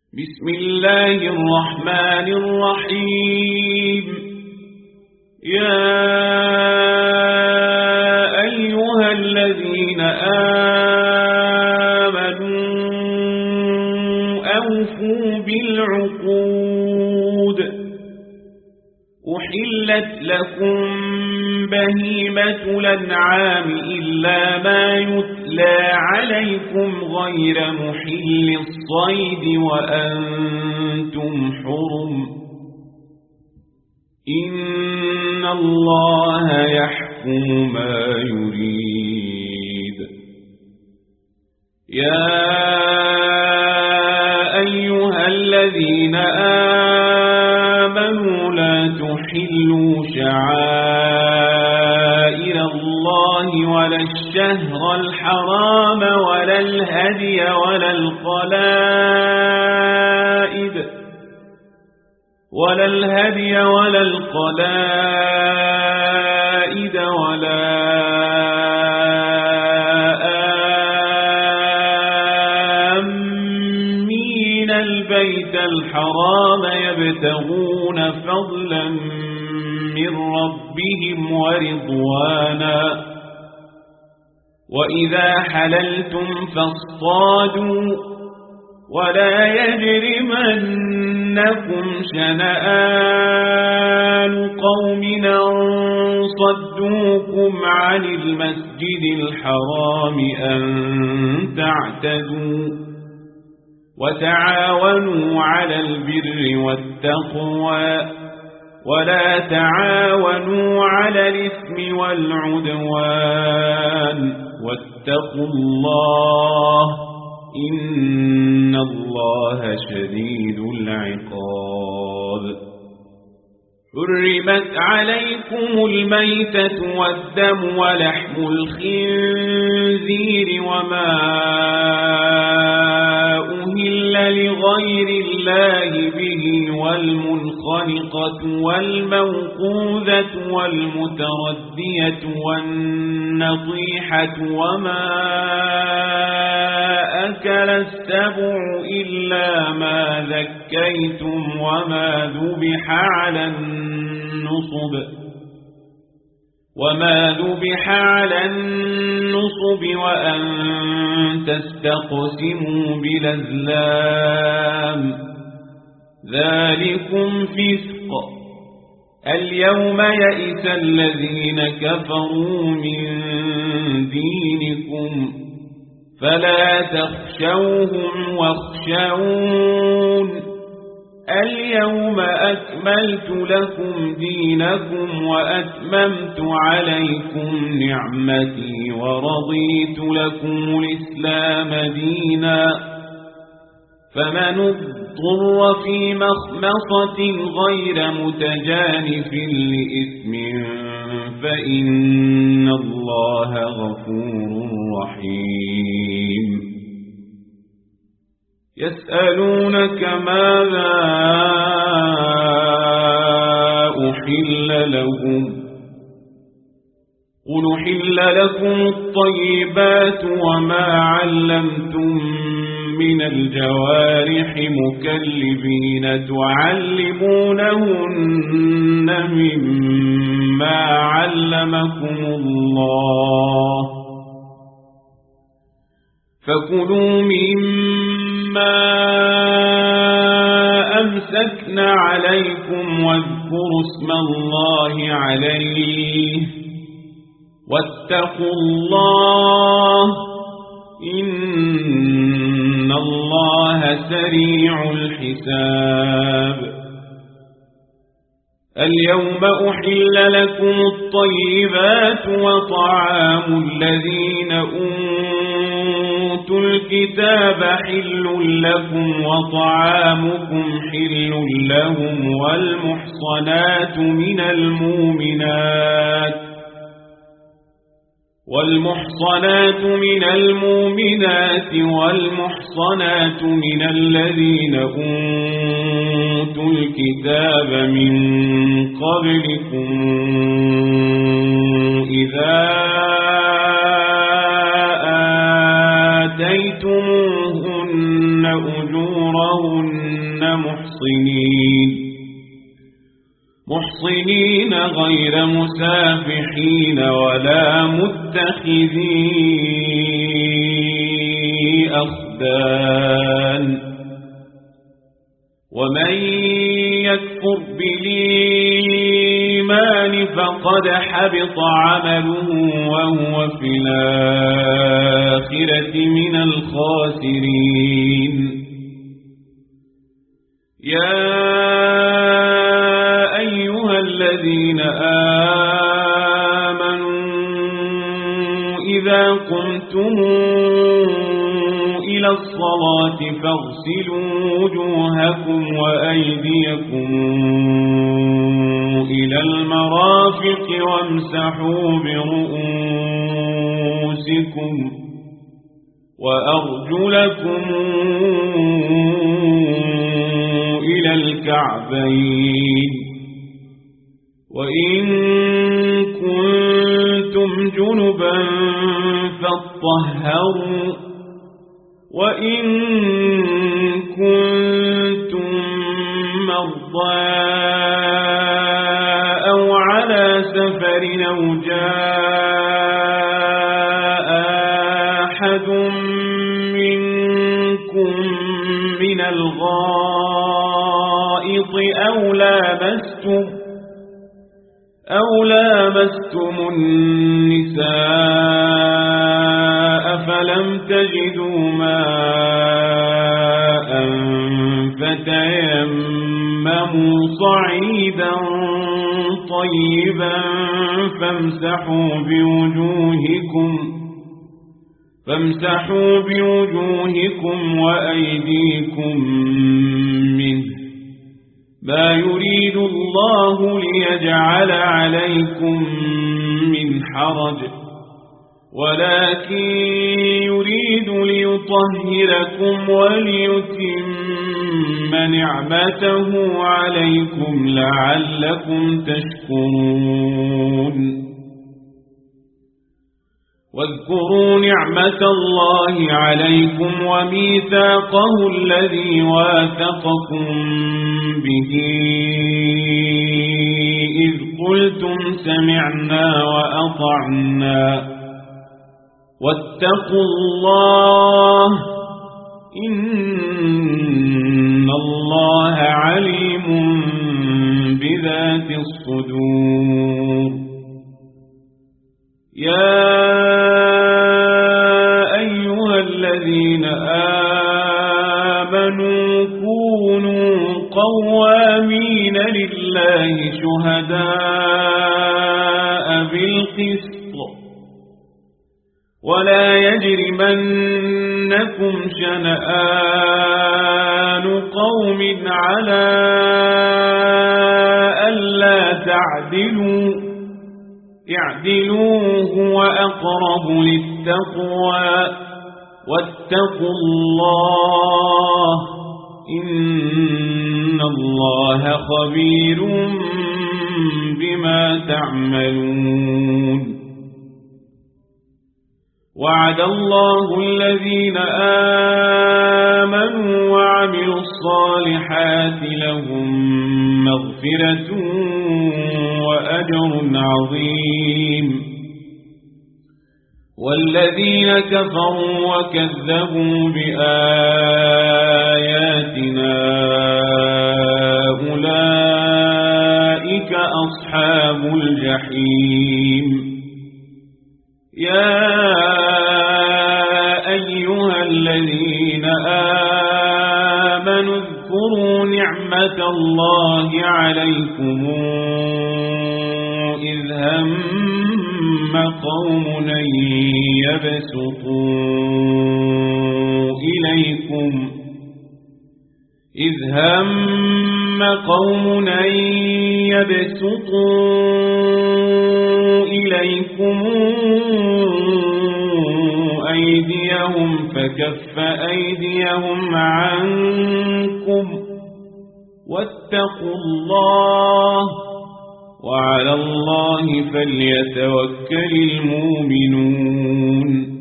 بسم الله الرحمن الرحيم. يا أيها الذين آمنوا أوفوا بالعقود. أحلت لكم بهيمة الأنعام إلا ما يتلى عليكم غير محل الصيد وأنتم حرم. إن الله يحكم ما يريد. يا أيها الذين آمنوا لا تحلوا شعائر الله ولا الشهر الحرام ولا الهدي ولا القلائد ولا آمين البيت الحرام يبتغون فضلا من ربهم ورضوانا. وإذا حللتم فاصطادوا ولا يجرمنكم شنآن قوم أن صدوكم عن المسجد الحرام أن تعتدوا. وتعاونوا على البر والتقوى ولا تعاونوا على الإثم والعدوان واتقوا الله إن الله شديد العقاب. حرمت عليكم الميتة والدم ولحم الخنزير وما أهل لغير الله به والمنخنقة والموقوذة والمتردية والنطيحة وما أكل السبع إلا ما ذكيتم وما ذبح على النصب وأن تستقسموا بالأزلام ذلكم فسق. اليوم يئس الذين كفروا من دينكم فلا تخشوهم واخشون. اليوم أكملت لكم دينكم وأتممت عليكم نعمتي ورضيت لكم الإسلام دينا. فمن اضطر في مخمصة غير متجانف لإثم فإن الله غفور رحيم. يسألونك ماذا أحل لهم قل أحل لكم الطيبات وما علمتم من الجوارح مكلبين تعلمونهن مما علمكم الله فكلوا مما أمسكن عليكم واذكروا اسم الله عليه واتقوا الله إن الله سريع الحساب. اليوم أحل لكم الطيبات وطعام الذين أوتوا الكتاب حل لكم وطعامكم حل لهم والمحصنات من المؤمنات والمحصنات من الذين أوتوا الكتاب من قبلكم إذا آتيتموهن أجورهن محصنين غير مسافحين ولا متخذي أخدان ومن يكفر بالإيمان فقد حبط عمله وهو في الآخرة من الخاسرين يا أيها الذين آمنوا إذا قمتم إلى الصلاة فاغسلوا وجوهكم وأيديكم إلى المرافق وامسحوا برؤوسكم وأرجلكم إلى الكعبين وإن كنتم جنبا فاطهروا وإن كنتم مرضى أو على سفر أو جاء أحد منكم من الغائط أو لامستم النساء فلم تجدوا ماء فتيمموا صعيدا طيبا فامسحوا بوجوهكم وأيديكم منه ما يريد الله ليجعل عليكم من حرج ولكن يريد ليطهركم وليتم نعمته عليكم لعلكم تشكرون واذكروا نعمة الله عليكم وميثاقه الذي واثقكم به إذ قلتم سمعنا وأطعنا واتقوا الله إن الله عليم بذات الصدور يا أيها الذين آمنوا كونوا قوامين لله شهداء بالقسط ولا يجرمنكم شنآن قوم على ألا تعدلوا اعدلوا هو أقرب للتقوى واتقوا الله إن الله خبير بما تعملون وعد الله الذين آمنوا وعملوا الصالحات لهم مغفرة وأجر عظيم والذين كفروا وكذبوا بآياتنا أولئك أصحاب الجحيم يا أيها الذين آمنوا اذكروا نعمة الله عليكم إذ هم قوم أن يبسطوا إليكم أيديهم فكف أيديهم عنكم واتقوا الله وعلى الله فليتوكل المؤمنون